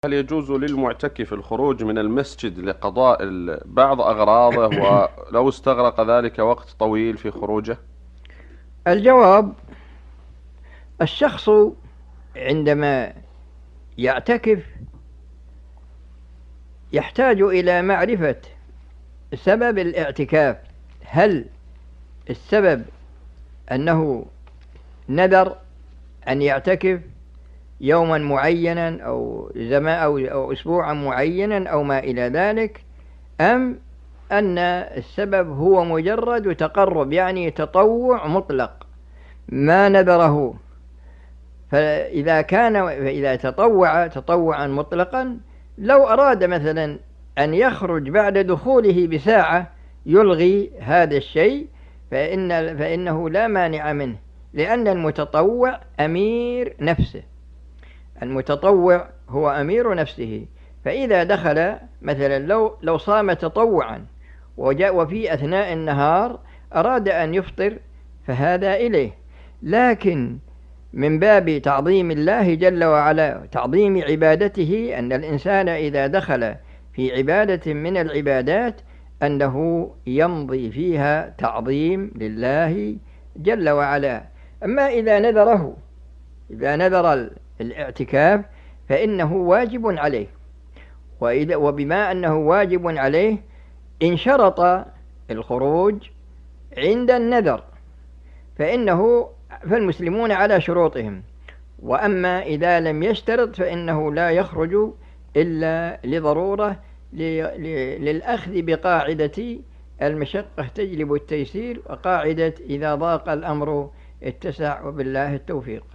هل يجوز للمعتكف الخروج من المسجد لقضاء بعض أغراضه ولو استغرق ذلك وقت طويل في خروجه؟ الجواب: الشخص عندما يعتكف يحتاج إلى معرفة سبب الاعتكاف. هل السبب أنه نذر أن يعتكف يوما معينا أو زمان أو أسبوعا معينا أو ما إلى ذلك، أم أن السبب هو مجرد تقرب، يعني تطوع مطلق ما نذره؟ فإذا تطوع تطوعا مطلقا، لو أراد مثلا أن بعد دخوله بساعة يلغي هذا الشيء فإنه لا مانع منه، لأن المتطوع أمير نفسه. المتطوع هو أمير نفسه، فإذا دخل مثلا لو صام تطوعا وفي أثناء النهار أراد أن يفطر فهذا إليه، لكن من باب تعظيم الله جل وعلا، تعظيم عبادته، أن الإنسان إذا دخل في عبادة من العبادات أنه يمضي فيها تعظيم لله جل وعلا. أما إذا نذر الاعتكاف فإنه واجب عليه، وبما أنه واجب عليه انشرط الخروج عند النذر فالمسلمون على شروطهم. وأما إذا لم يشترط فإنه لا يخرج إلا لضرورة، للأخذ بقاعدة المشقة تجلب التيسير، وقاعدة إذا ضاق الأمر اتسع، وبالله التوفيق.